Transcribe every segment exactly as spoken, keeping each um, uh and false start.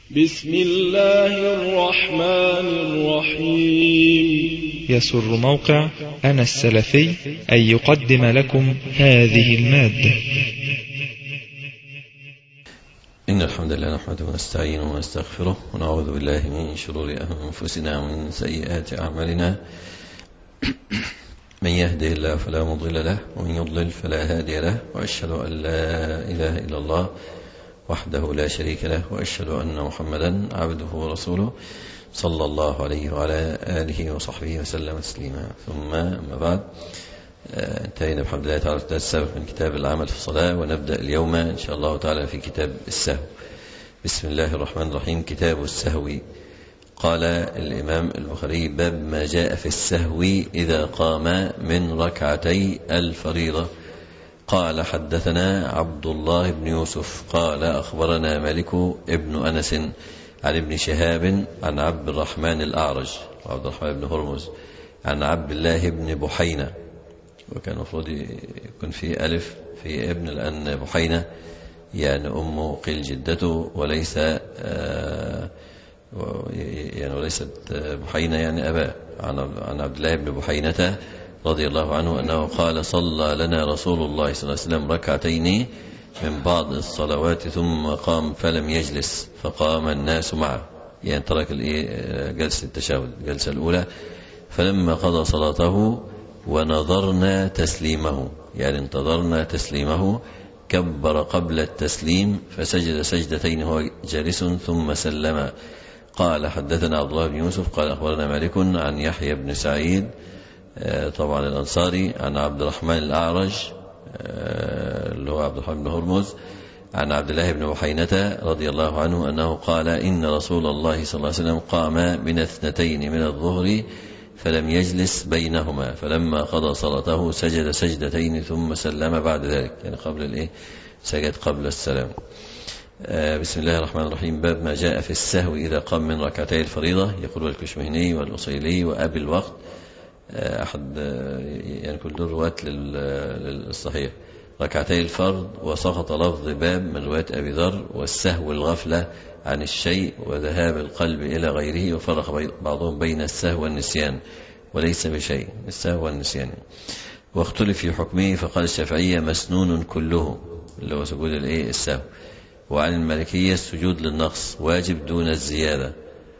بسم الله الرحمن الرحيم. يسر موقع أنا السلفي أن يقدم لكم هذه المادة. إن الحمد لله نحمده ونستعينه ونستغفره ونعوذ بالله من شرور أنفسنا ومن سيئات أعمالنا. من يهده الله فلا مضل له ومن يضلل فلا هادي له، وأشهد أن لا إله إلا الله وحده لا شريك له، وأشهد أن محمدا عبده ورسوله صلى الله عليه وعلى آله وصحبه وسلم تسليما. ثم أما بعد، انتهينا بحمد الله تعالى في السابق من كتاب العمل في الصلاة، ونبدأ اليوم إن شاء الله تعالى في كتاب السهو. بسم الله الرحمن الرحيم. كتاب السهو. قال الإمام البخاري: باب ما جاء في السهو إذا قام من ركعتي الفريضة. قال: حدثنا عبد الله بن يوسف قال: أخبرنا مالك ابن أنس عن ابن شهاب عن عبد الرحمن الأعرج وعبد الرحمن بن هرمز عن عبد الله بن بحينة، وكان المفروض يكون في ألف في ابن، لأن بحينة يعني أمه قيل جدته، وليس آه يعني وليست بحينة يعني أباه. عن عبد الله بن بحينة رضي الله عنه أنه قال: صلى لنا رسول الله صلى الله عليه وسلم ركعتين من بعض الصلوات ثم قام فلم يجلس فقام الناس معه، يعني ترك جلسة التشهد الجلسة الأولى. فلما قضى صلاته ونظرنا تسليمه، يعني انتظرنا تسليمه، كبر قبل التسليم فسجد سجدتين هو جالس ثم سلم. قال: حدثنا عبد الله بن يوسف قال: أخبرنا مالك عن يحيى بن سعيد طبعا الأنصاري عن عبد الرحمن الأعرج اللي هو عبد الرحمن بن هرمز عن عبد الله بن بحينة رضي الله عنه أنه قال: إن رسول الله صلى الله عليه وسلم قام من اثنتين من الظهر فلم يجلس بينهما، فلما قضى صلاته سجد سجدتين ثم سلم بعد ذلك، يعني قبل الإيه سجد قبل السلام. بسم الله الرحمن الرحيم. باب ما جاء في السهو إذا قام من ركعتي الفريضة. يقول الكشمهني والأصيلي وأبي الوقت أحد يعني كل دول رواة للصحيح ركعتي الفرض، وسقط لفظ باب من رواية أبي ذر. والسهو الغفلة عن الشيء وذهاب القلب إلى غيره، وفرق بعضهم بين السهو والنسيان وليس بشيء، السهو والنسيان. واختلف في حكمه، فقال الشافعية: مسنون كله، اللي هو سجود الايه السهو. وعن المالكية: السجود للنقص واجب دون الزيادة.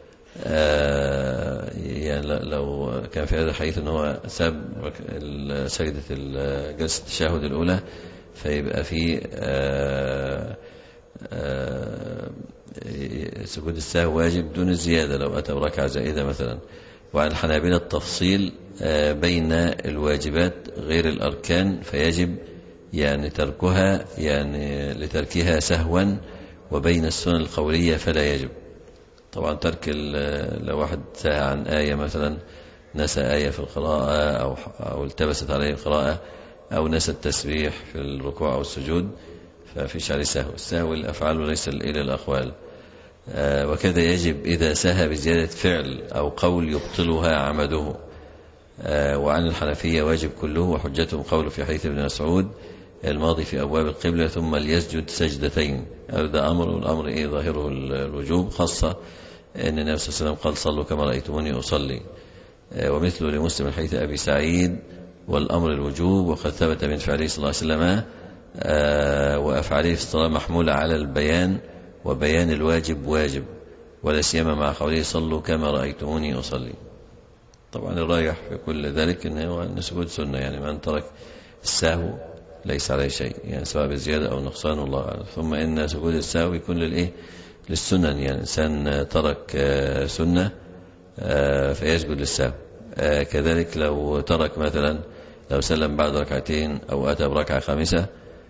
آه يعني لو كان في هذا الحديث ان هو ساب سجدة جلسة التشهد الأولى، فيبقى في آه آه سجود السهو واجب دون الزيادة لو أتى ركعة زائدة مثلا. وعن الحنابلة التفصيل آه بين الواجبات غير الأركان، فيجب يعني تركها يعني لتركها سهوا، وبين السنن القولية فلا يجب. طبعا ترك لو واحد ساهى عن آية مثلا، نسى آية في القراءة أو, أو التبست عليه القراءة، أو نسى التسبيح في الركوع أو السجود، ففيش عليه سهو. السهو الأفعال وليس إلى الأقوال. آه وكذا يجب إذا سهى بزيادة فعل أو قول يبطلها عمده. آه وعن الحنفية واجب كله، وحجتهم قول في حديث ابن مسعود الماضي في أبواب القبلة: ثم ليسجد سجدتين. هذا أمر، والأمر إيه ظاهره الوجوب، خاصة أن النبي صلى الله عليه وسلم قال: صلوا كما رأيتموني أصلي. ومثله لمسلم حديث أبي سعيد والأمر الوجوب، وقد ثبت من فعله صلى الله عليه وسلم وأفعاله في الصلاة محمولة على البيان، وبيان الواجب واجب، ولا سيما مع قوله: صلوا كما رأيتموني أصلي. طبعا الراجح في كل ذلك أنه سجود سنة، يعني من ترك السهو ليس عليه شيء، يعني سواء بزيادة أو نقصان، والله أعلم. ثم إن سجود السهو يكون للإيه للسنن، يعني إنسان ترك سنة فيسجد للسهو. كذلك لو ترك مثلا لو سلم بعد ركعتين أو أتى بركعة خامسة،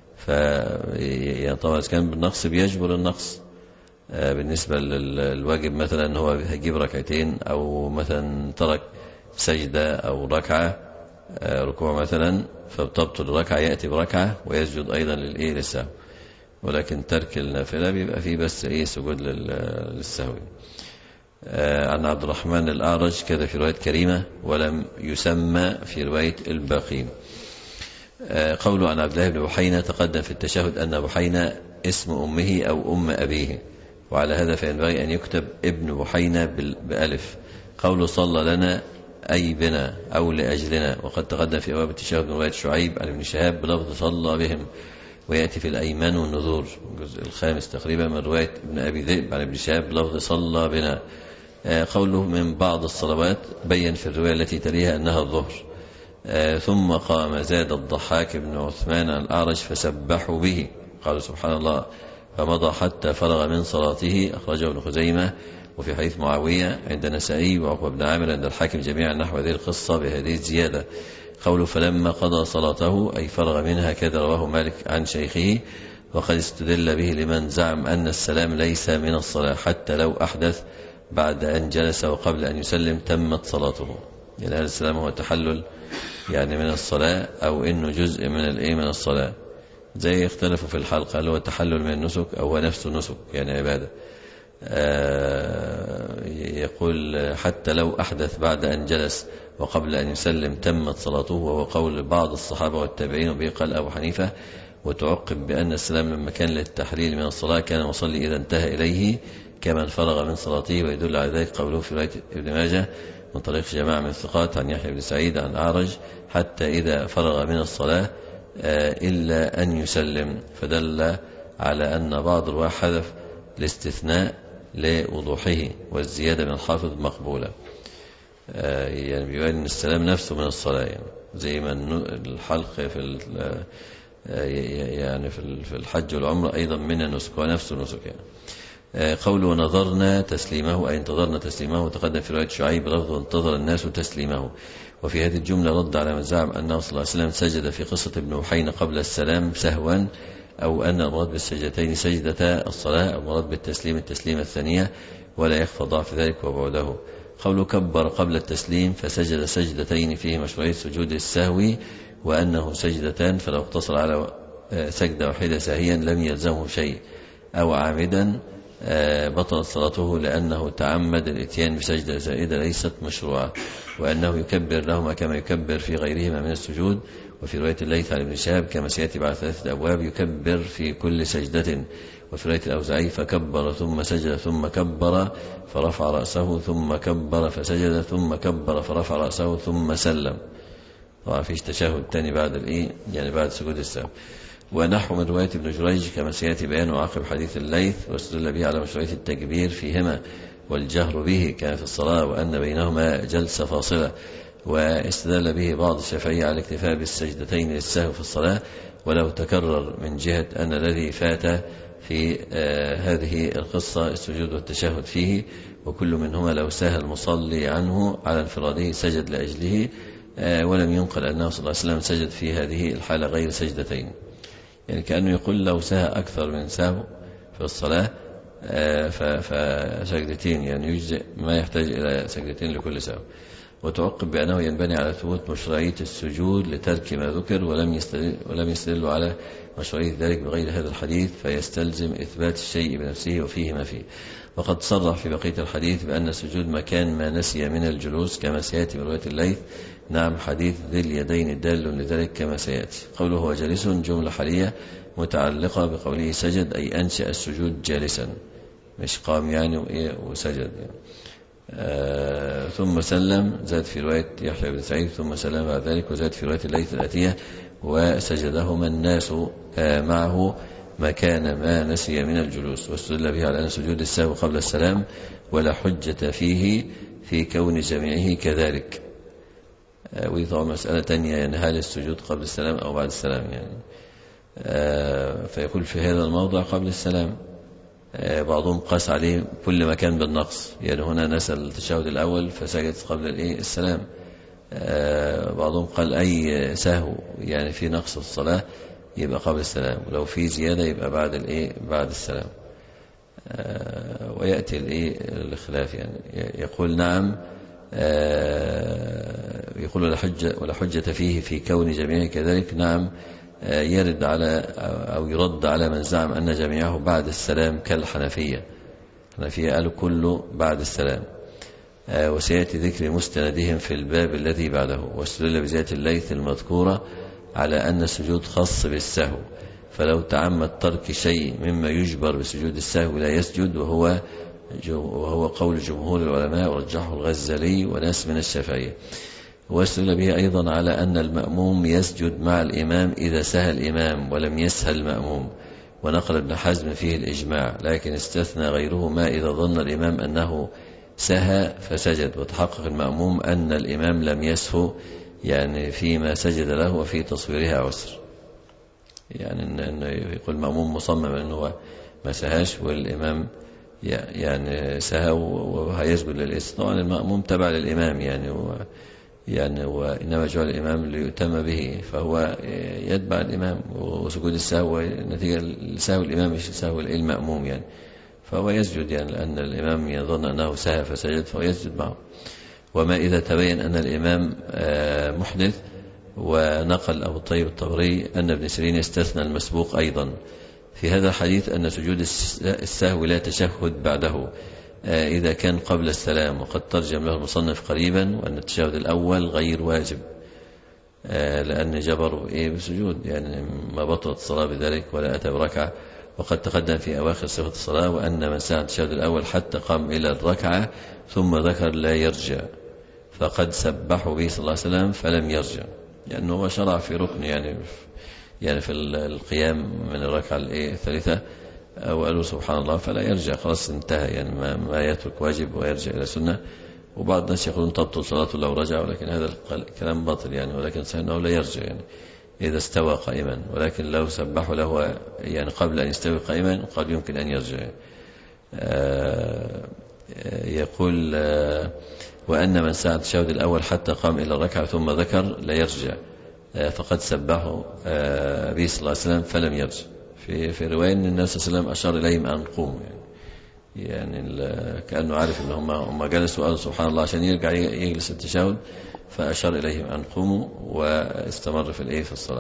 فطبعا كان بالنقص بيجبر النقص. بالنسبة للواجب مثلا أنه هو هيجيب ركعتين، أو مثلا ترك سجدة أو ركعة ركوع مثلا، فبتبطل الركعة يأتي بركعة ويسجد أيضا للإيه للسهو. ولكن ترك النافلة بيبقى فيه بس إيه سجود للسهو. آه عن عبد الرحمن الأعرج كذا في رواية كريمة، ولم يسمى في رواية الباقين. آه قوله عن عبد الله بن بحينة: تقدم في التشهد أن بحينة اسم أمه أو أم أبيه، وعلى هذا فينبغي أن يكتب ابن بحينة بألف. قوله صلى لنا أي بنا أو لأجلنا، وقد تقدم في أبواب التشهد من رواية شعيب عن ابن شهاب بلفظ صلى بهم، ويأتي في الأيمان والنذور الجزء الخامس تقريبا من رواية ابن أبي ذئب عن ابن شهاب بلفظ صلى بنا. قوله من بعض الصلوات بين في الرواية التي تليها أنها الظهر. ثم قام زاد الضحاك بن عثمان عن الأعرج فسبحوا به، قالوا سبحان الله، فمضى حتى فرغ من صلاته، أخرجه ابن خزيمة. وفي حديث معاوية عند النسائي وعقبة بن عامر عند الحاكم جميعا نحو هذه القصة بهذه الزيادة. قوله فلما قضى صلاته أي فرغ منها، كذا رواه مالك عن شيخه، وقد استدل به لمن زعم أن السلام ليس من الصلاة حتى لو أحدث بعد أن جلس وقبل أن يسلم تمت صلاته. يعني هذا السلام هو تحلل يعني من الصلاة، أو إنه جزء من الإيه من الصلاة، زي اختلفوا في الحلقة هل هو تحلل من النسك أو هو نفسه نسك يعني عبادة. آه يقول حتى لو أحدث بعد أن جلس وقبل أن يسلم تمت صلاته، وهو قول بعض الصحابة والتابعين، وبه قال أبو حنيفة. وتعقب بأن السلام لما كان للتحليل من الصلاة كان مصلي إذا انتهى إليه كمن فرغ من صلاته، ويدل على ذلك قوله في رواية ابن ماجه من طريق جماعة من الثقات عن يحيى بن سعيد عن أعرج حتى إذا فرغ من الصلاة إلا أن يسلم، فدل على أن بعض الرواة حذف الاستثناء لوضوحه، والزيادة من الحافظ مقبولة. يعني بيقول أن السلام نفسه من الصلاة، يعني زي ما الحلق في يعني في الحج والعمرة أيضا من النسك ونفسه النسك. يعني قوله نظرنا تسليمه أي انتظرنا تسليمه، تقدم في رواية شعيب لفظ انتظر الناس تسليمه. وفي هذه الجملة رد على من زعم أنه صلى الله عليه وسلم سجد في قصة ابن بحينة قبل السلام سهوا، أو أن المراد بالسجدتين سجدتا الصلاة، أو المراد بالتسليم التسليمة الثانية، ولا يخفى ضعف ذلك وبعده. قوله كبر قبل التسليم فسجد سجدتين فيه مشروعية سجود السهو، وأنه سجدتان، فلو اقتصر على سجدة واحدة ساهيا لم يلزمه شيء، أو عامدا بطلت صلاته لأنه تعمد الاتيان بسجدة زائدة ليست مشروعة، وأنه يكبر لهما كما يكبر في غيرهما من السجود. وفي رواية الليث عن ابن شهاب كما سيأتي بعد ثلاثة أبواب يكبر في كل سجدة. وفي رواية الأوزاعي فكبر ثم سجد ثم كبر فرفع رأسه ثم كبر فسجد ثم كبر فرفع رأسه ثم سلم. طبعا فيش تشهد تاني بعد الإيه يعني بعد سجود السهو. ونحو من رواية ابن جريج كما سيأتي بيانه عقب حديث الليث، واستدل به على مشروعية التكبير فيهما والجهر به كان في الصلاة، وأن بينهما جلسة فاصلة. واستدل به بعض الشافعية على الاكتفاء بالسجدتين للسهو في الصلاة، ولو تكرر من جهة أن الذي فات في آه هذه القصة السجود والتشهد فيه، وكل منهما لو سهى المصلي عنه على انفراده سجد لأجله، آه ولم ينقل أنه صلى الله عليه وسلم سجد في هذه الحالة غير سجدتين. يعني كأنه يقول لو سهى أكثر من سهو في الصلاة آه فسجدتين، يعني يجزئ ما يحتاج إلى سجدتين لكل سهو. وتعقب بأنه ينبني على ثبوت مشروعية السجود لترك ما ذكر، ولم يستدل, ولم يستدل على مشروعية ذلك بغير هذا الحديث، فيستلزم إثبات الشيء بنفسه وفيه ما فيه. وقد صرح في بقية الحديث بأن السجود مكان ما نسي من الجلوس كما سيأتي من رواية الليث. نعم حديث ذي اليدين دال لذلك كما سيأتي. قوله هو جالس جملة حالية متعلقة بقوله سجد، أي أنشأ السجود جالسا، مش قام يعني وسجد يعني. آه ثم سلم، زاد في رواية يحيى بن سعيد ثم سلم بعد ذلك، وزاد في رواية الليث الآتية وسجدهما الناس آه معه مكان ما نسي من الجلوس. واستدل به على أن سجود السهو قبل السلام ولا حجة فيه في كون جميعه كذلك. آه ودي طبعا مسألة تانية، يعني هل السجود قبل السلام أو بعد السلام يعني. آه فيقول في هذا الموضع قبل السلام. بعضهم قاس عليه كل ما كان بالنقص، يعني هنا نسى التشهد الأول فسجد قبل الإيه السلام. بعضهم قال أي سهو يعني في نقص الصلاة يبقى قبل السلام، ولو في زيادة يبقى بعد الإيه بعد السلام. ويأتي الإيه الخلاف، يعني يقول نعم يقول ولا حجة ولا حجة فيه في كون جميعه كذلك. نعم يرد على أو يرد على من زعم أن جميعه بعد السلام كالحنفية. الحنفية قالوا كله بعد السلام، وسيأتي ذكر مستندهم في الباب الذي بعده. واستدل بزيادة الليث المذكورة على أن السجود خاص بالسهو، فلو تعمد ترك شيء مما يجبر بسجود السهو لا يسجد، وهو وهو قول جمهور العلماء ورجحه الغزالي وناس من الشافعية. واستدل به أيضا على أن المأموم يسجد مع الإمام إذا سهى الإمام ولم يسهى المأموم، ونقل ابن حزم فيه الإجماع، لكن استثنى غيره ما إذا ظن الإمام أنه سهى فسجد وتحقق المأموم أن الإمام لم يسهو، يعني فيما سجد له وفي تصويرها عسر. يعني أنه يقول المأموم مصمم أنه ما سهاش والإمام يعني سهى وهيسجد للإسم. طبعا المأموم تبع للإمام يعني و يعني وإنما جعل الإمام ليؤتم به، فهو يتبع الإمام، وسجود السهو نتيجة لسهو الإمام مش سهو المأموم يعني، فهو يسجد يعني لأن الإمام يظن أنه سهى فسجد فهو يسجد معه. وما إذا تبين أن الإمام محدث، ونقل أبو الطيب الطبري أن ابن سيرين يستثنى المسبوق أيضا في هذا الحديث أن سجود السهو لا تشهد بعده إذا كان قبل السلام، وقد ترجم له المصنف قريبا وأن التشهد الأول غير واجب لأن جبروا إيه بسجود، يعني ما بطلت الصلاة بذلك ولا أتى بركعة. وقد تقدم في أواخر صفة الصلاة وأن من سعى التشهد الأول حتى قام إلى الركعة ثم ذكر لا يرجع فقد سبحوا به صلى الله عليه وسلم فلم يرجع، لأنه يعني هو شرع في ركن يعني يعني في القيام من الركعة الثالثة وقالوا سبحان الله فلا يرجع، خلاص انتهى، يعني ما, ما يترك واجب ويرجع إلى سنة. وبعض الناس يقولون تبطل صلاته لو رجع، ولكن هذا الكلام باطل يعني، ولكن سنه لا يرجع يعني إذا استوى قائما، ولكن لو سبحوا له يعني قبل أن يستوي قائما قد يمكن أن يرجع. يقول وأن من سعى التشهد الأول حتى قام إلى الركعة ثم ذكر لا يرجع فقد سبحه به صلى الله عليه وسلم فلم يرجع. في في رواية أن النبي صلى الله عليه وسلم أشار إليهم أن قوموا، يعني يعني كأنه عارف أن هم هم جلسوا وقالوا سبحان الله عشان يرجع يجلس التشهد، فأشار إليهم أن قوموا واستمر في الإيه في الصلاة.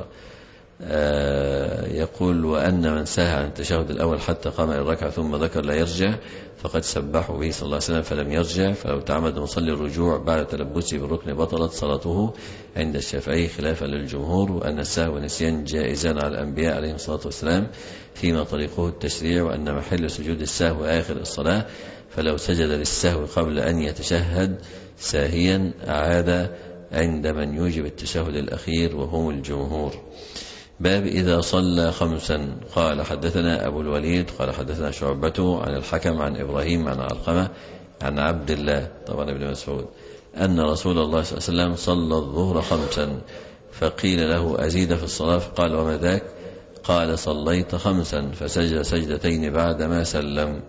يقول وأن من سهى عن التشهد الأول حتى قام إلى الركعة ثم ذكر لا يرجع فقد سبحوا به صلى الله عليه وسلم فلم يرجع، فلو تعمد مصلي الرجوع بعد تلبسه بالركن بطلت صلاته عند الشافعي خلافا للجمهور، وأن السهو والنسيان جائزان على الأنبياء عليهم الصلاة والسلام فيما طريقه التشريع، وأن محل سجود السهو آخر الصلاة، فلو سجد للسهو قبل أن يتشهد ساهيا أعاد عند من يوجب التشهد الأخير وهم الجمهور. باب إذا صلى خمسا. قال حدثنا أبو الوليد قال حدثنا شعبة عن الحكم عن إبراهيم عن علقمة عن عبد الله طبعا ابن مسعود أن رسول الله صلى الله عليه وسلم صلى الظهر خمسا، فقيل له أزيد في الصلاة؟ فقال وما ذاك؟ قال صليت خمسا فسجد سجدتين بعدما سلم.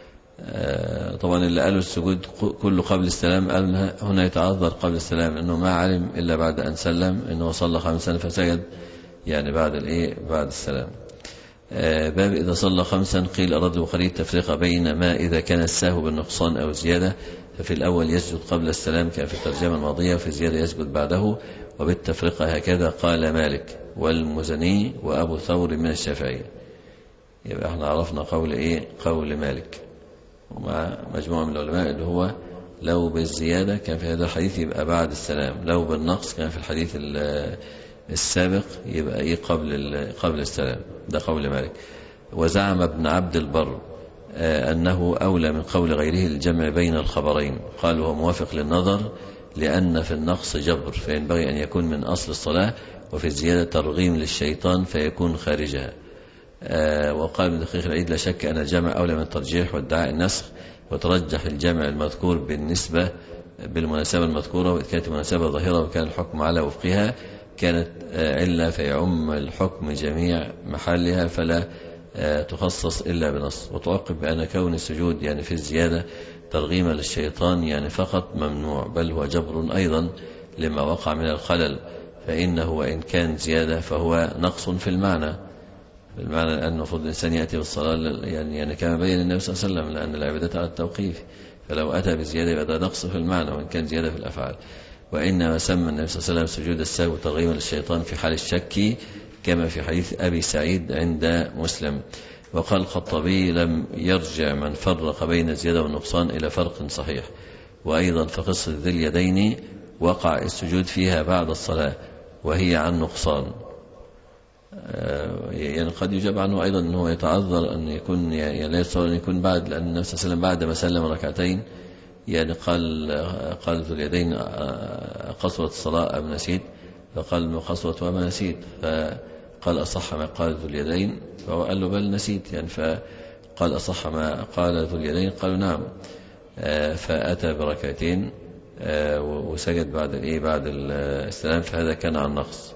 طبعا اللي قالوا السجود كله قبل السلام قال هنا يتعذر قبل السلام انه ما علم الا بعد ان سلم انه صلى خمسا فسجد يعني بعد الايه بعد السلام. باب اذا صلى خمسا. قيل اراد البخاري التفرقه بين ما اذا كان السهو بالنقصان او زياده، ففي الاول يسجد قبل السلام كان في الترجمه الماضيه، وفي زياده يسجد بعده، وبالتفرقه هكذا قال مالك والمزني وابو ثور من الشافعيه. يبقى احنا عرفنا قول ايه قول مالك ومع مجموعة من العلماء اللي هو لو بالزيادة كان في هذا الحديث يبقى بعد السلام، لو بالنقص كان في الحديث السابق يبقى ايه قبل قبل السلام. ده قول مالك. وزعم ابن عبد البر أنه أولى من قول غيره الجمع بين الخبرين، قال هو موافق للنظر لأن في النقص جبر فينبغي أن يكون من أصل الصلاة، وفي الزيادة ترغيم للشيطان فيكون خارجها. آه وقال ابن دقيق العيد لا شك أن الجمع أولى من الترجيح وادعاء النسخ، وترجح الجمع المذكور بالنسبة بالمناسبة المذكورة، وإذ كانت المناسبة ظاهرة وكان الحكم على وفقها كانت آه إلا فيعم الحكم جميع محلها فلا آه تخصص إلا بنص. وتعقب بأن كون السجود يعني في الزيادة ترغيما للشيطان يعني فقط ممنوع، بل هو جبر أيضا لما وقع من الخلل، فإنه وإن كان زيادة فهو نقص في المعنى، بالمعنى أن المفروض الإنسان يأتي بالصلاة يعني, يعني كما بين النبي صلى الله عليه وسلم، لأن العبادة على التوقيف، فلو أتى بزيادة يبقى نقص في المعنى وإن كان زيادة في الأفعال. وإنما سمى النبي صلى الله عليه وسلم سجود السهو ترغيما للشيطان في حال الشك كما في حديث أبي سعيد عند مسلم. وقال الخطابي لم يرجع من فرق بين الزيادة والنقصان إلى فرق صحيح. وأيضا فقصة ذي اليدين وقع السجود فيها بعد الصلاة وهي عن نقصان، يعني قد يجاب عنه أيضا أنه يتعذر أن يكون يعني لا يتصور أن يكون بعد، لأن النبي صلى الله عليه وسلم بعد ما سلم ركعتين يعني قال قال ذو اليدين قصرت الصلاة أم نسيت؟ فقال ما قصرت وما نسيت، فقال أصح ما قال ذو اليدين، فهو قال له بل نسيت يعني، فقال أصح ما قال ذو اليدين؟ قالوا نعم. فأتى بركعتين وسجد بعد الإيه بعد السلام، فهذا كان عن نقص.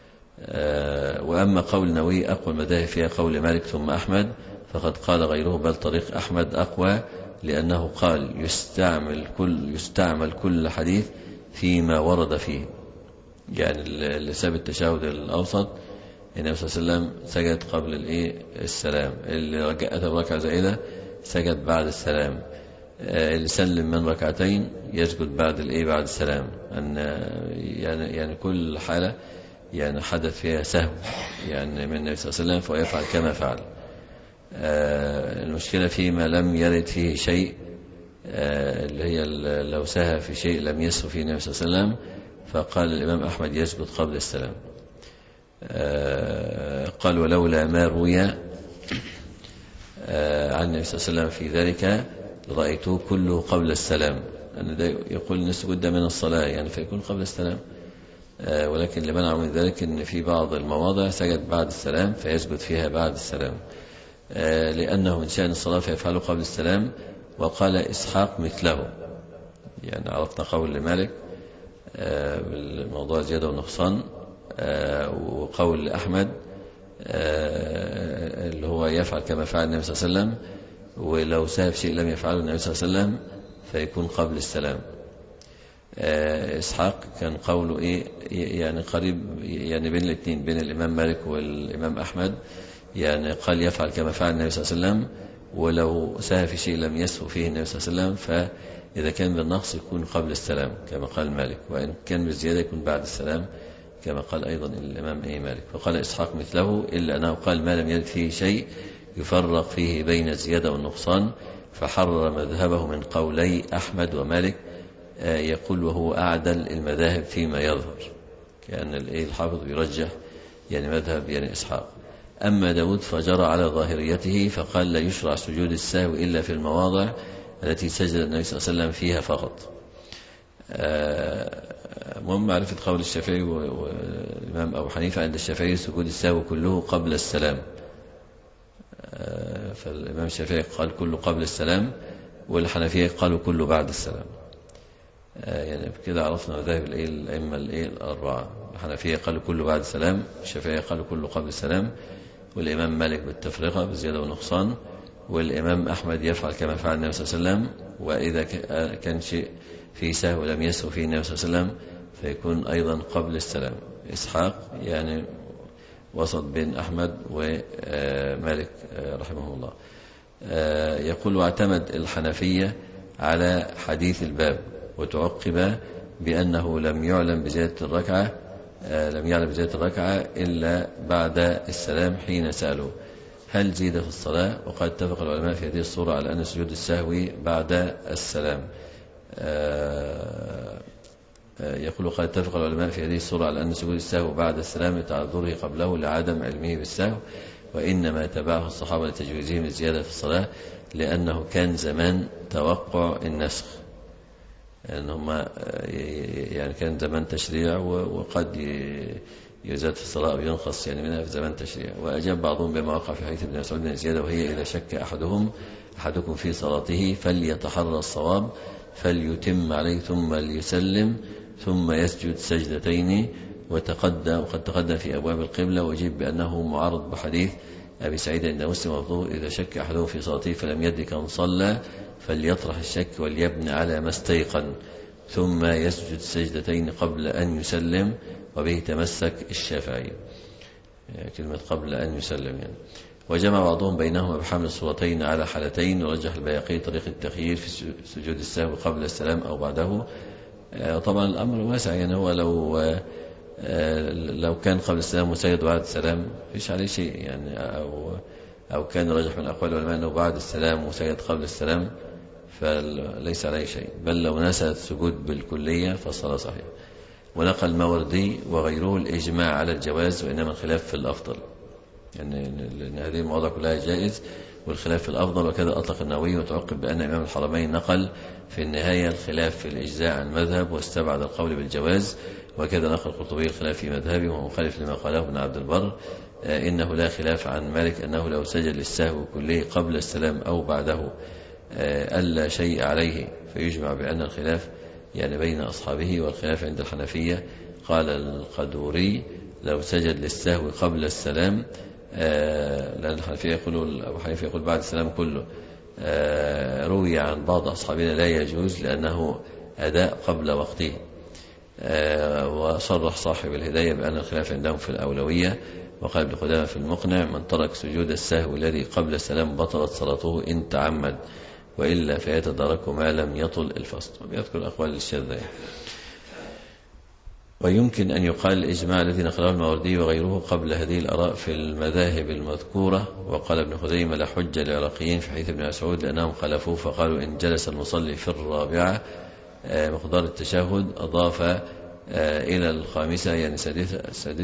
وأما قول النووي أقوى المذاهب فيها قول مالك ثم أحمد، فقد قال غيره بل طريق أحمد أقوى، لأنه قال يستعمل كل يستعمل كل حديث فيما ورد فيه. يعني اللي ساب التشهد الأوسط النبي صلى الله عليه وسلم سجد قبل الإيه السلام، اللي أتى بركعة زائدة سجد بعد السلام، اللي سلم من ركعتين يسجد بعد الإيه بعد السلام. أن يعني يعني كل حالة يعني حدث فيها سهو يعني من النبي صلى الله عليه وسلم فهو يفعل كما فعل. المشكلة فيما لم يرد فيه شيء، اللي هي لو سهى في شيء لم يسهو فيه النبي صلى الله عليه وسلم، فقال الإمام أحمد يسجد قبل السلام. قال ولولا ما روي عن النبي صلى الله عليه وسلم في ذلك رأيته كله قبل السلام، أن ده يقول نسجد من الصلاة يعني فيكون قبل السلام، ولكن اللي منع من ذلك أن في بعض المواضع سجد بعد السلام فيسجد فيها بعد السلام، لأنه من شأن الصلاة فيفعله قبل السلام. وقال إسحاق مثله، يعني عرفنا قول لمالك بالموضوع زيادة ونقصان، وقول أحمد اللي هو يفعل كما فعل النبي صلى الله عليه وسلم، ولو سهى شيء لم يفعله النبي صلى الله عليه وسلم فيكون قبل السلام. إسحاق كان قوله إيه يعني قريب يعني بين الاثنين، بين الإمام مالك والإمام أحمد، يعني قال يفعل كما فعل النبي صلى الله عليه وسلم، ولو سهى في شيء لم يسهو فيه النبي صلى الله عليه وسلم فإذا كان بالنقص يكون قبل السلام كما قال مالك، وإن كان بالزيادة يكون بعد السلام كما قال أيضا الإمام أي مالك. فقال إسحاق مثله، إلا أنه قال ما لم يرد فيه شيء يفرق فيه بين الزيادة والنقصان، فحرر مذهبه من قولي أحمد ومالك، يقول وهو أعدل المذاهب فيما يظهر، كأن الحافظ يرجح يعني مذهب يعني إسحاق. أما داود فجرى على ظاهريته فقال لا يشرع سجود السهو إلا في المواضع التي سجد النبي صلى الله عليه وسلم فيها فقط. مهم معرفة قول الشافعي والإمام أبو حنيفة عند الشافعي سجود السهو كله قبل السلام، فالإمام الشافعي قال كله قبل السلام، والحنفية قالوا كله بعد السلام. يعني بكده عرفنا مذاهب الأئمة الأربعة. الحنفية قالوا كله بعد السلام، الشافعية قالوا كله قبل السلام، والإمام مالك بالتفرقة بالزيادة والنقصان، والإمام أحمد يفعل كما فعل النبي صلى الله عليه وسلم، وإذا كان شيء في سهو لم يسهو فيه النبي صلى الله عليه وسلم فيكون أيضا قبل السلام. إسحاق يعني وسط بين أحمد ومالك رحمه الله. يقول واعتمد الحنفية على حديث الباب، وتعقب بأنه لم يعلم بزيادة الركعة لم يعلم بزيادة الركعة إلا بعد السلام حين سألوا هل زيد في الصلاة، وقد اتفق العلماء في هذه الصورة على أن سجود السهو بعد السلام. يقول وقد اتفق العلماء في هذه الصورة على أن سجود السهو بعد السلام لتعذره قبله لعدم علمه بالسهو، وإنما تبعه الصحابة لتجويزهم الزيادة في الصلاة لأنه كان زمان توقع النسخ، أن هم يعني كان زمان تشريع وقد يزاد في الصلاة أو ينقص يعني منها في زمان تشريع. وأجاب بعضهم بما وقع في حديث ابن مسعود الزيادة، وهي إذا شك أحدهم أحدكم في صلاته فليتحرى الصواب فليتم عليه ثم ليسلم ثم يسجد سجدتين. وتقدم وقد تقدم في أبواب القبلة، وجب بأنه معارض بحديث أبي سعيد عند مسلم وفضوه إذا شك أحدهم في صلاته فلم يدرك كم صلى فليطرح الشك وليبني على ما استيقن ثم يسجد سجدتين قبل أن يسلم، وبه تمسك الشافعي يعني كلمة قبل أن يسلم يعني. وجمع بعضهم بينهما بحمل الصورتين على حالتين، ورجح البياقي طريق التخيير في سجود السهو قبل السلام أو بعده. طبعا الأمر واسع يعني، هو لو لو كان قبل السلام وسجد بعد السلام فيش عليه شيء يعني، أو أو كان رجح من أقوال العلماء أنه بعد السلام وسجد قبل السلام فليس عليه شيء، بل لو نسى السجود بالكلية فالصلاة صحيحة. ونقل الماوردي وغيره الإجماع على الجواز، وإنما الخلاف في الأفضل، يعني أن هذه المواضع كلها جائز والخلاف في الأفضل. وكذا أطلق النووي وتعقب بأن إمام الحرمين نقل في النهاية الخلاف في الإجزاء عن المذهب واستبعد القول بالجواز. وكذا نقل القرطبي الخلاف في مذهبه ومخالف لما قاله ابن عبد البر، إنه لا خلاف عن مالك أنه لو سجد للسهو كله قبل السلام أو بعده ألا شيء عليه، فيجمع بأن الخلاف يعني بين أصحابه. والخلاف عند الحنفية قال القدوري لو سجد للسهو قبل السلام، لأن الحنفية يقول أبو حنيفة يقول بعد السلام كله، روي عن بعض أصحابنا لا يجوز لأنه أداء قبل وقته. وصرح صاحب الهداية بأن الخلاف عندهم في الأولوية. وقال ابن قدامة في المقنع من ترك سجود السهو الذي قبل السلام بطلت صلاته إن تعمد، وإلا فيتدارك ما لم يطل الفصل. وبيذكر الأقوال الشاذة. ويمكن أن يقال الإجماع الذي نقله الماوردي وغيره قبل هذه الآراء في المذاهب المذكورة. وقال ابن خزيمة لا حجة للعراقيين في حديث ابن مسعود لأنهم خالفوه فقالوا إن جلس المصلي في الرابعة مقدار التشهد أضاف إلى الخامسة يعني سادسة,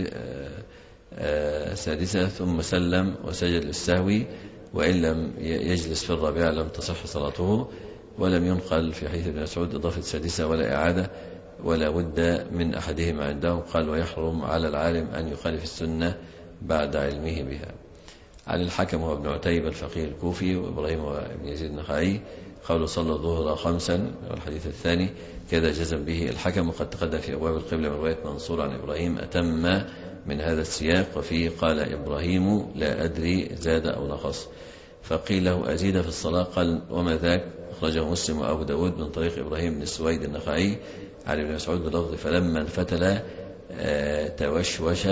سادسة ثم سلم وسجد للسهو، وإن لم يجلس في الرابعة لم تصح صلاته. ولم ينقل في حديث ابن مسعود إضافة سادسة ولا إعادة ولا بد من أحدهما عندهم. قال ويحرم على العالم أن يخالف السنة بعد علمه بها. عن الحكم هو ابن عتيبة الفقيه الكوفي وإبراهيم وابن يزيد النخعي قالوا صلى الظهر خمسا، والحديث الثاني كذا جزم به الحكم. وقد تقدم في أبواب القبلة من رواية منصور عن إبراهيم أتم من هذا السياق، وفيه قال إبراهيم لا أدري زاد أو نقص، فقيل له أزيد في الصلاة؟ قال وما ذاك؟ أخرجه مسلم وأبو داود من طريق إبراهيم بن سويد النخعي عن ابن مسعود بلفظ فلما انفتل توشوش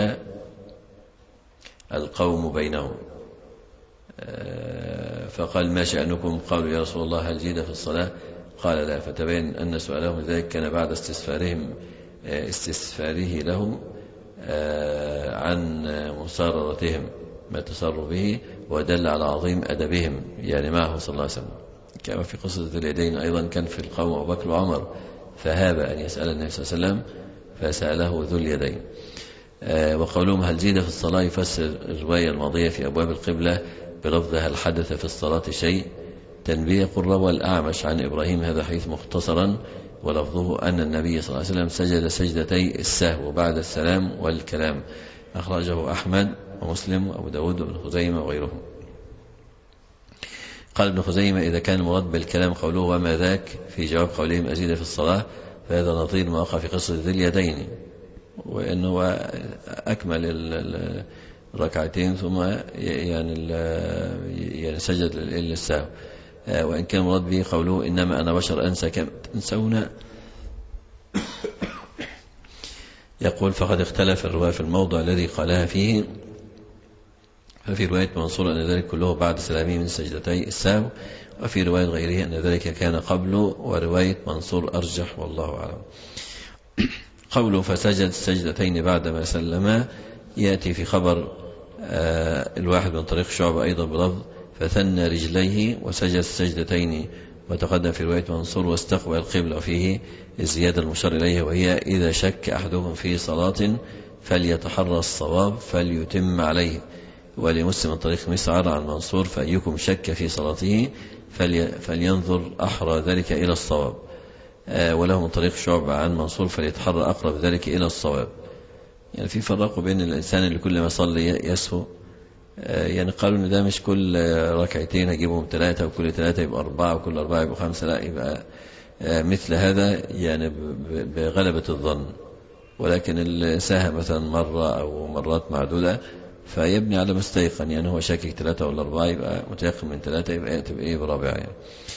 القوم بينهم فقال ما شأنكم؟ قالوا يا رسول الله هل زيد في الصلاة؟ قال لا. فتبين أن سؤالهم ذلك كان بعد استسفارهم استسفاره لهم عن مساررتهم ما تسروا به، ودل على عظيم أدبهم يعني معه صلى الله عليه وسلم. كما في قصة ذي اليدين أيضا كان في القوم أبو بكر وعمر فهاب أن يسأل النبي صلى الله عليه وسلم فسأله ذو اليدين. وقولهم هل زيد في الصلاة يفسر الرواية الماضية في أبواب القبلة بلفظ هل حدث في الصلاة شيء. تنبيه قل روى الأعمش عن إبراهيم هذا حديث مختصرا ولفظه أن النبي صلى الله عليه وسلم سجد سجدتي السهو بعد السلام والكلام. أخرجه أحمد ومسلم وأبو داود وابن خزيمة وغيرهم. قال ابن خزيمة إذا كان المراد بالكلام قوله وما ذاك في جواب قولهم أزيد في الصلاة فهذا نظير ما وقع في قصة ذي اليدين، وإنه أكمل الركعتين ثم يعني يعني سجد للسهو. وإن كان المراد به قوله إنما أنا بشر أنسى كما تنسون يقول فقد اختلف الرواية في الموضع الذي قالها فيه، ففي رواية منصور أن ذلك كله بعد سلامه من سجدتي السهو، وفي رواية غيره أن ذلك كان قبله، ورواية منصور أرجح والله أعلم. قوله فسجد السجدتين بعدما سلما يأتي في خبر الواحد من طريق شعبة أيضا بلفظ فثنى رجليه وسجد السجدتين، وتقدم في رواية منصور واستقبل القبلة، وفيه الزيادة المشار إليها وهي إذا شك أحدهم في صلاة فليتحرى الصواب فليتم عليه. ولمسلم من طريق مسعر عن منصور فأيكم شك في صلاته فلي فلينظر أحرى ذلك إلى الصواب. وله من طريق شعبة عن منصور فليتحرى أقرب ذلك إلى الصواب. يعني في فرق بين الإنسان اللي كل ما صلي يسهو، يعني قالوا إن ده مش كل ركعتين هجيبهم ثلاثة وكل ثلاثة يبقى أربعة وكل أربعة يبقى خمسة، لا يبقى مثل هذا يعني بغلبة الظن. ولكن اللي ساهى مثلا مرة أو مرات معدودة فيبني على ما استيقن، يعني هو شاكك ثلاثة ولا أربعة يبقى متيقن من ثلاثة يبقى يأتي بإيه برابعة يعني.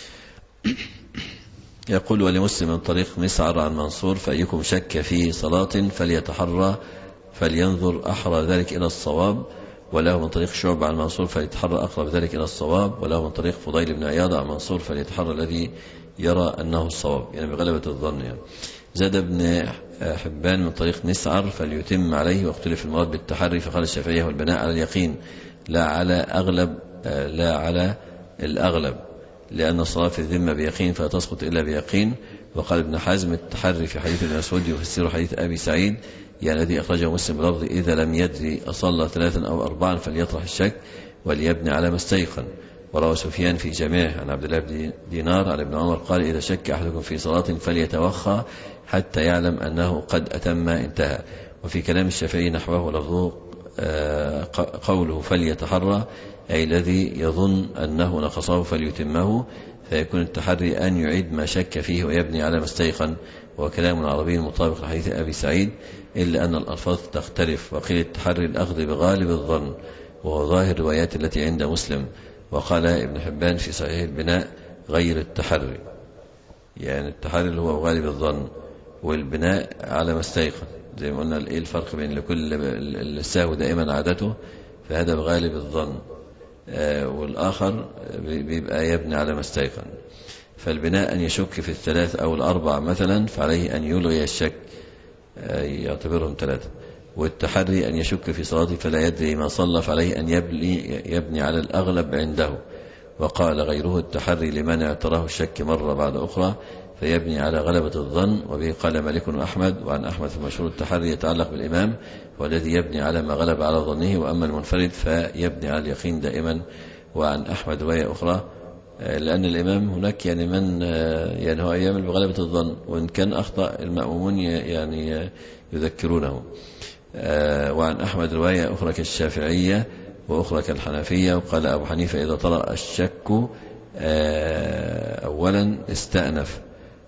يقول ولمسلم من طريق مسعر عن منصور فأيكم شك في صلاة فليتحرى فلينظر أحرى ذلك إلى الصواب. وله من طريق شعبة عن منصور فليتحرى أقرب ذلك إلى الصواب. وله من طريق فضيل بن عياض عن منصور فليتحرى الذي يرى أنه الصواب، يعني بغلبة الظن يعني. زاد ابن حبان من طريق مسعر فليتم عليه، واختلف المراد بالتحري فقال الشافعية والبناء على اليقين لا على أغلب لا على الأغلب، لأن الصلاة في الذمة بيقين فتسقط إلا بيقين. وقال ابن حزم التحري في حديث ابن مسعود يفسر حديث أبي سعيد يعني الذي أخرجه مسلم بلفظ إذا لم يدري أصلى ثلاثا أو أربعا فليطرح الشك وليبني على ما استيقن. وروى سفيان في جامعه عن عبد الله بن دينار عن ابن عمر قال إذا شك أحدكم في صلاة فليتوخى حتى يعلم أنه قد أتم انتهى. وفي كلام الشافعي نحوه لفظه قوله فليتحرى أي الذي يظن أنه نقصه فليتمه، فيكون التحري أن يعيد ما شك فيه ويبني على ما استيقن. وكلام عربي مطابق لحديث أبي سعيد إلا أن الألفاظ تختلف. وقيل التحري الأخذ بغالب الظن وهو ظاهر الروايات التي عند مسلم. وقال ابن حبان في صحيح البناء غير التحري، يعني التحري اللي هو غالب الظن والبناء على ما استيقن. زي ما قلنا ايه الفرق بين لكل السهو دائما عادته، فهذا بغالب الظن آه والآخر بيبقى يبني على ما استيقن. فالبناء أن يشك في الثلاث أو الأربع مثلا فعليه أن يلغي الشك آه يعتبرهم ثلاثة. والتحري أن يشك في صلاته فلا يدري ما صلى فعليه أن يبني, يبني على الأغلب عنده. وقال غيره التحري لمن اعتراه الشك مرة بعد أخرى فيبني على غلبة الظن. وبه قال مالك وأحمد. وعن أحمد في مشهور التحري يتعلق بالإمام والذي يبني على ما غلب على ظنه، وأما المنفرد فيبني على اليقين دائما. وعن أحمد رواية أخرى لأن الإمام هناك يعني من يعني هو يعمل بغلبة الظن وإن كان أخطأ المأمومون يعني يذكرونه. وعن أحمد رواية أخرى كالشافعية وأخرى كالحنفية. وقال أبو حنيفة إذا طرأ الشك أولا استأنف،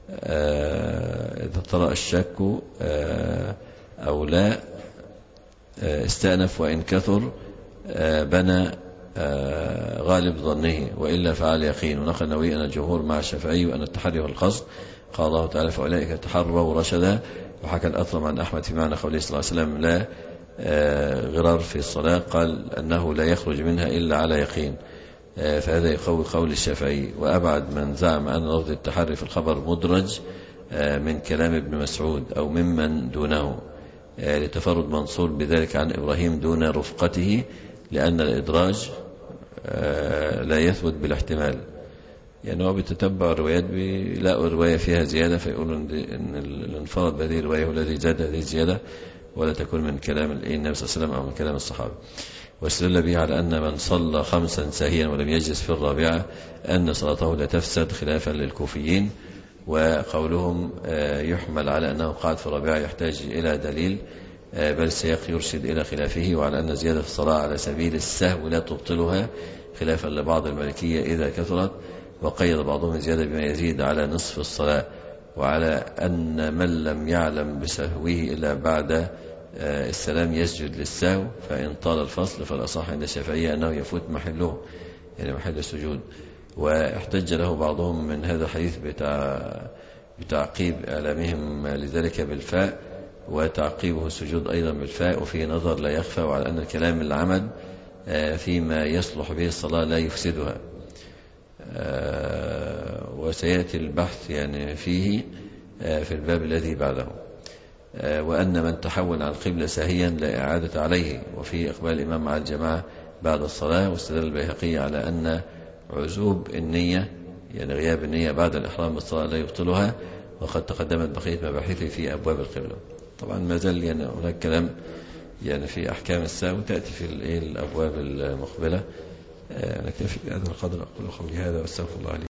إذا طرأ الشك أو لا استأنف وإن كثر بنى غالب ظنه وإلا فعل يقين. ونقل النووي أن الجمهور مع الشافعي وأن التحري والقصد قال الله تعالى فأولئك تحروا رشدا. وحكى الأطرم عن أحمد في معنى قوله صلى الله عليه وسلم لا غرار في الصلاة قال أنه لا يخرج منها إلا على يقين، فهذا يقوي قول الشافعي. وأبعد من زعم أن لفظ التحري في الخبر مدرج من كلام ابن مسعود أو ممن دونه لتفرد منصور بذلك عن إبراهيم دون رفقته، لأن الإدراج لا يثبت بالاحتمال. يعني هو بتتبع الروايات بيلاقوا الرواية فيها زيادة فيقولوا إن الانفراد بهذه الرواية هو الذي زاد هذه الزيادة ولا تكون من كلام النبي صلى الله عليه وسلم أو من كلام الصحابة. واستدل به على أن من صلى خمسا ساهيا ولم يجلس في الرابعة أن صلاته لا تفسد خلافا للكوفيين. وقولهم يحمل على أنه قاعد في الرابعة يحتاج إلى دليل، بل السياق يرشد إلى خلافه. وعلى أن زيادة في الصلاة على سبيل السهو لا تبطلها خلافا لبعض المالكية إذا كثرت. وقيد بعضهم الزيادة بما يزيد على نصف الصلاة. وعلى أن من لم يعلم بسهوه إلا بعد السلام يسجد للسهو فإن طال الفصل فالأصح عند الشافعية أنه يفوت محله يعني محل السجود. واحتج له بعضهم من هذا الحديث بتاع بتعقيب إعلامهم لذلك بالفاء وتعقيبه السجود أيضا بالفاء وفيه نظر لا يخفى. وعلى أن الكلام العمد فيما يصلح به الصلاة لا يفسدها، وسيأتي البحث يعني فيه في الباب الذي بعده. وأن من تحول عن القبلة ساهيا لا إعادة عليه. وفي إقبال الإمام مع الجماعة بعد الصلاة. واستدل البيهقي على أن عزوب النية يعني غياب النية بعد الإحرام بالصلاة لا يبطلها، وقد تقدمت بقية مباحثه في أبواب القبلة. طبعا ما زال يعني هناك كلام يعني في أحكام السهو تأتي في الأبواب المقبلة. نكتفي بهذا القدر. أقول قولي هذا واستغفر الله لي